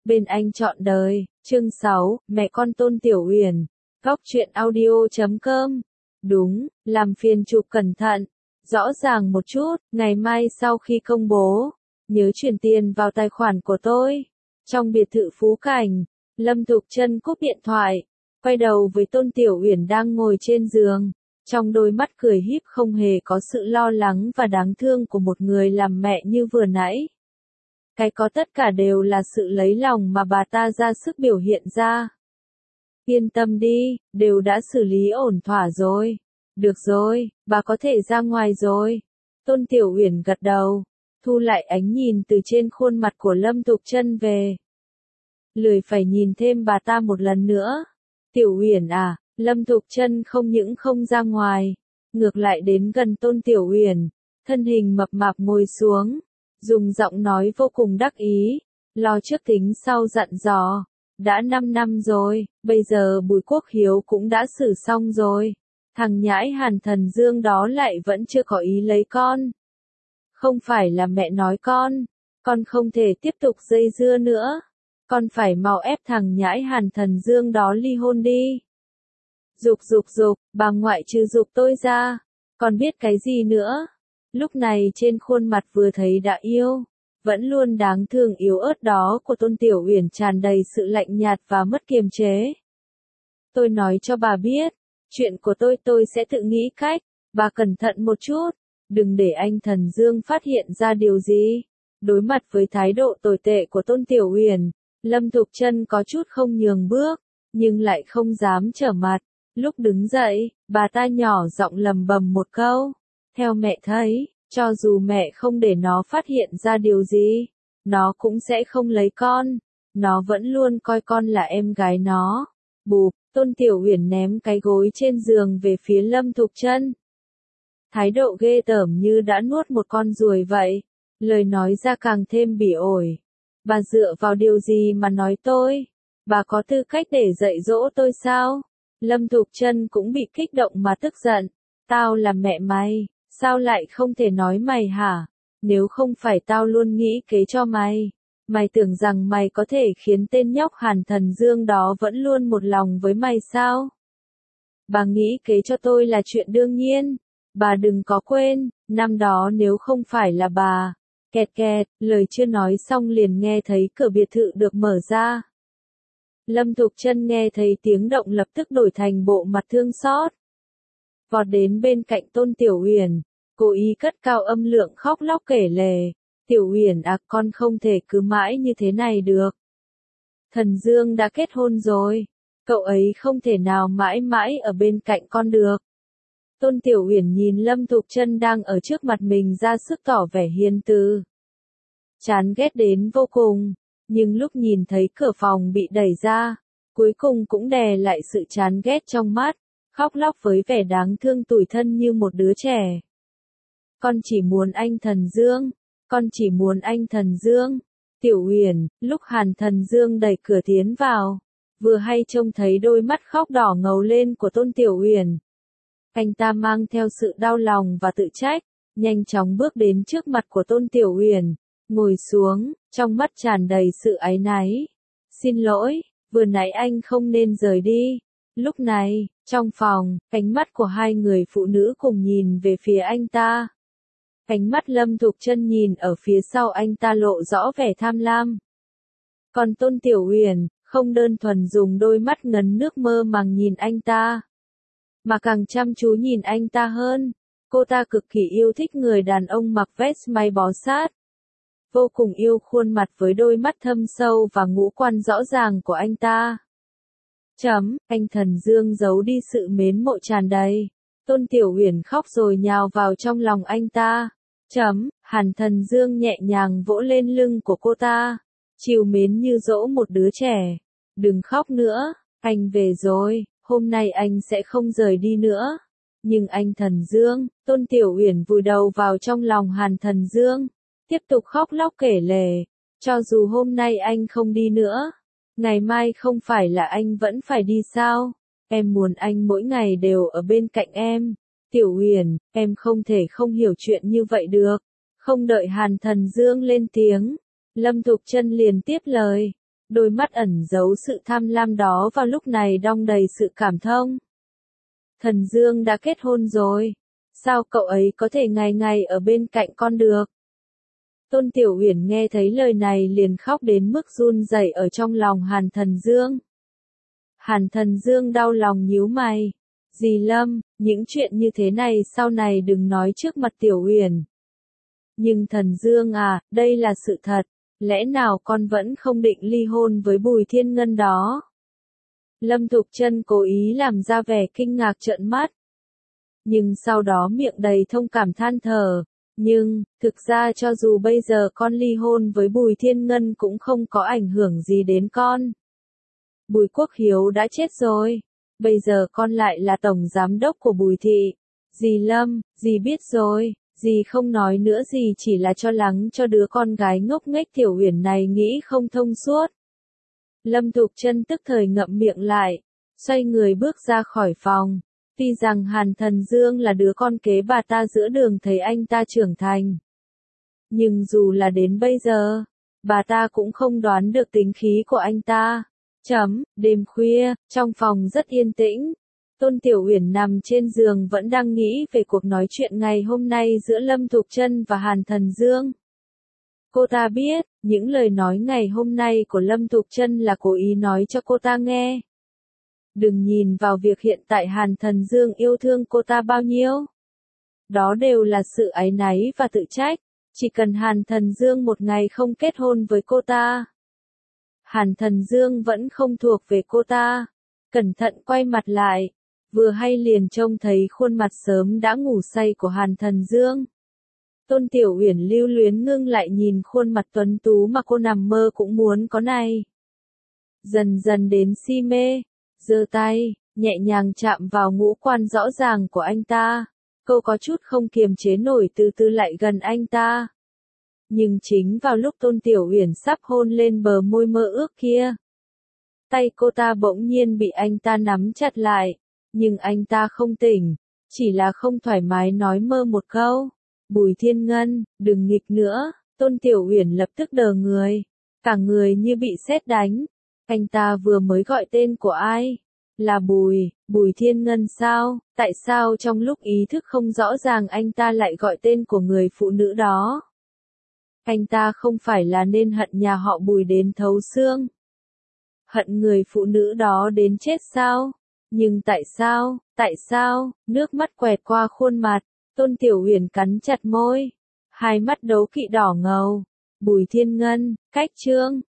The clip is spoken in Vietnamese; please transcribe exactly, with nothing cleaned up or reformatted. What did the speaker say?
Bên anh trọn đời, chương sáu, mẹ con Tôn Tiểu Uyển, góc truyện audio chấm com. Đúng, làm phiền chụp cẩn thận, rõ ràng một chút, ngày mai sau khi công bố, nhớ chuyển tiền vào tài khoản của tôi. Trong biệt thự Phú Cảnh, Lâm Thục Trân cúp điện thoại, quay đầu với Tôn Tiểu Uyển đang ngồi trên giường, trong đôi mắt cười híp không hề có sự lo lắng và đáng thương của một người làm mẹ như vừa nãy. Cái có tất cả đều là sự lấy lòng mà bà ta ra sức biểu hiện ra. Yên tâm đi, đều đã xử lý ổn thỏa rồi. Được rồi, bà có thể ra ngoài rồi. Tôn Tiểu Uyển gật đầu, thu lại ánh nhìn từ trên khuôn mặt của Lâm Thục Trân về. Lười phải nhìn thêm bà ta một lần nữa. Tiểu Uyển à, Lâm Thục Trân không những không ra ngoài, ngược lại đến gần Tôn Tiểu Uyển, thân hình mập mạp ngồi xuống, dùng giọng nói vô cùng đắc ý, lo trước tính sau dặn dò. Đã năm năm rồi, bây giờ Bùi Quốc Hiếu cũng đã xử xong rồi. Thằng nhãi Hàn Thần Dương đó lại vẫn chưa có ý lấy con. Không phải là mẹ nói con, con không thể tiếp tục dây dưa nữa. Con phải mau ép thằng nhãi Hàn Thần Dương đó ly hôn đi. Dục dục dục, bà ngoại trừ dục tôi ra, con biết cái gì nữa? Lúc này trên khuôn mặt vừa thấy đã yêu, vẫn luôn đáng thương yếu ớt đó của Tôn Tiểu Uyển tràn đầy sự lạnh nhạt và mất kiềm chế. Tôi nói cho bà biết, chuyện của tôi tôi sẽ tự nghĩ cách, bà cẩn thận một chút, đừng để anh Thần Dương phát hiện ra điều gì. Đối mặt với thái độ tồi tệ của Tôn Tiểu Uyển, Lâm Thục Trân có chút không nhường bước, nhưng lại không dám trở mặt. Lúc đứng dậy, bà ta nhỏ giọng lầm bầm một câu. Theo mẹ thấy, cho dù mẹ không để nó phát hiện ra điều gì, nó cũng sẽ không lấy con. Nó vẫn luôn coi con là em gái nó. Bụp, Tôn Tiểu Uyển ném cái gối trên giường về phía Lâm Thục Trân. Thái độ ghê tởm như đã nuốt một con ruồi vậy. Lời nói ra càng thêm bỉ ổi. Bà dựa vào điều gì mà nói tôi? Bà có tư cách để dạy dỗ tôi sao? Lâm Thục Trân cũng bị kích động mà tức giận. Tao là mẹ mày, sao lại không thể nói mày hả? Nếu không phải tao luôn nghĩ kế cho mày, mày tưởng rằng mày có thể khiến tên nhóc Hàn Thần Dương đó vẫn luôn một lòng với mày sao? Bà nghĩ kế cho tôi là chuyện đương nhiên. Bà đừng có quên, năm đó nếu không phải là bà. Kẹt kẹt, lời chưa nói xong liền nghe thấy cửa biệt thự được mở ra. Lâm Thục Trân nghe thấy tiếng động lập tức đổi thành bộ mặt thương xót. Vọt đến bên cạnh Tôn Tiểu Uyển, cố ý cất cao âm lượng khóc lóc kể lể. Tiểu Uyển à, con không thể cứ mãi như thế này được. Thần Dương đã kết hôn rồi, cậu ấy không thể nào mãi mãi ở bên cạnh con được. Tôn Tiểu Uyển nhìn Lâm Thục Trân đang ở trước mặt mình ra sức tỏ vẻ hiền từ. Chán ghét đến vô cùng, nhưng lúc nhìn thấy cửa phòng bị đẩy ra, cuối cùng cũng đè lại sự chán ghét trong mắt, khóc lóc với vẻ đáng thương tủi thân như một đứa trẻ. Con chỉ muốn anh Thần Dương, con chỉ muốn anh Thần Dương. Tiểu Uyển, lúc Hàn Thần Dương đẩy cửa tiến vào, vừa hay trông thấy đôi mắt khóc đỏ ngầu lên của Tôn Tiểu Uyển. Anh ta mang theo sự đau lòng và tự trách, nhanh chóng bước đến trước mặt của Tôn Tiểu Uyển, ngồi xuống, trong mắt tràn đầy sự áy náy. Xin lỗi, vừa nãy anh không nên rời đi. Lúc này, trong phòng, ánh mắt của hai người phụ nữ cùng nhìn về phía anh ta. Ánh mắt Lâm Thục Trân nhìn ở phía sau anh ta lộ rõ vẻ tham lam. Còn Tôn Tiểu Uyển, không đơn thuần dùng đôi mắt ngấn nước mơ màng nhìn anh ta, mà càng chăm chú nhìn anh ta hơn. Cô ta cực kỳ yêu thích người đàn ông mặc vest may bó sát. Vô cùng yêu khuôn mặt với đôi mắt thâm sâu và ngũ quan rõ ràng của anh ta. Chấm, anh Thần Dương giấu đi sự mến mộ tràn đầy. Tôn Tiểu Uyển khóc rồi nhào vào trong lòng anh ta. Chấm, Hàn Thần Dương nhẹ nhàng vỗ lên lưng của cô ta, trìu mến như dỗ một đứa trẻ. Đừng khóc nữa, anh về rồi, hôm nay anh sẽ không rời đi nữa. Nhưng anh Thần Dương, Tôn Tiểu Uyển vùi đầu vào trong lòng Hàn Thần Dương, tiếp tục khóc lóc kể lể. Cho dù hôm nay anh không đi nữa, ngày mai không phải là anh vẫn phải đi sao? Em muốn anh mỗi ngày đều ở bên cạnh em. Tiểu Uyển, em không thể không hiểu chuyện như vậy được. Không đợi Hàn Thần Dương lên tiếng, Lâm Thục Trân liền tiếp lời. đôi mắt ẩn giấu sự tham lam đó vào lúc này đong đầy sự cảm thông. Thần Dương đã kết hôn rồi, sao cậu ấy có thể ngày ngày ở bên cạnh con được? Tôn Tiểu Uyển nghe thấy lời này liền khóc đến mức run rẩy ở trong lòng Hàn Thần Dương. Hàn Thần Dương đau lòng nhíu mày. Dì Lâm, những chuyện như thế này sau này đừng nói trước mặt Tiểu Uyển. Nhưng Thần Dương à, đây là sự thật, lẽ nào con vẫn không định ly hôn với Bùi Thiên Ngân đó? Lâm Thục Trân cố ý làm ra vẻ kinh ngạc trợn mắt. Nhưng sau đó miệng đầy thông cảm than thở. Nhưng, thực ra cho dù bây giờ con ly hôn với Bùi Thiên Ngân cũng không có ảnh hưởng gì đến con. Bùi Quốc Hiếu đã chết rồi. Bây giờ con lại là tổng giám đốc của Bùi Thị. Dì Lâm, dì biết rồi, dì không nói nữa, dì chỉ là cho lắng cho đứa con gái ngốc nghếch Tiểu Uyển này nghĩ không thông suốt. Lâm Thục Trân tức thời ngậm miệng lại, xoay người bước ra khỏi phòng. Tuy rằng Hàn Thần Dương là đứa con kế bà ta giữa đường thấy anh ta trưởng thành. Nhưng dù là đến bây giờ, bà ta cũng không đoán được tính khí của anh ta. Chấm, đêm khuya, trong phòng rất yên tĩnh. Tôn Tiểu Uyển nằm trên giường vẫn đang nghĩ về cuộc nói chuyện ngày hôm nay giữa Lâm Thục Trân và Hàn Thần Dương. Cô ta biết, những lời nói ngày hôm nay của Lâm Thục Trân là cố ý nói cho cô ta nghe. Đừng nhìn vào việc hiện tại Hàn Thần Dương yêu thương cô ta bao nhiêu. Đó đều là sự áy náy và tự trách. Chỉ cần Hàn Thần Dương một ngày không kết hôn với cô ta, Hàn Thần Dương vẫn không thuộc về cô ta. Cẩn thận quay mặt lại, vừa hay liền trông thấy khuôn mặt sớm đã ngủ say của Hàn Thần Dương. Tôn Tiểu Uyển lưu luyến ngưng lại nhìn khuôn mặt tuấn tú mà cô nằm mơ cũng muốn có này. Dần dần đến si mê, giơ tay, nhẹ nhàng chạm vào ngũ quan rõ ràng của anh ta. Cô có chút không kiềm chế nổi từ từ lại gần anh ta. Nhưng chính vào lúc Tôn Tiểu Uyển sắp hôn lên bờ môi mơ ước kia, tay cô ta bỗng nhiên bị anh ta nắm chặt lại. Nhưng anh ta không tỉnh, chỉ là không thoải mái nói mơ một câu. Bùi Thiên Ngân, đừng nghịch nữa. Tôn Tiểu Uyển lập tức đờ người, cả người như bị sét đánh. Anh ta vừa mới gọi tên của ai? Là Bùi, Bùi Thiên Ngân sao? Tại sao trong lúc ý thức không rõ ràng anh ta lại gọi tên của người phụ nữ đó? Anh ta không phải là nên hận nhà họ Bùi đến thấu xương? Hận người phụ nữ đó đến chết sao? Nhưng tại sao, tại sao? Nước mắt quẹt qua khuôn mặt, Tôn Tiểu Uyển cắn chặt môi, hai mắt đấu kỵ đỏ ngầu. Bùi Thiên Ngân, cách chương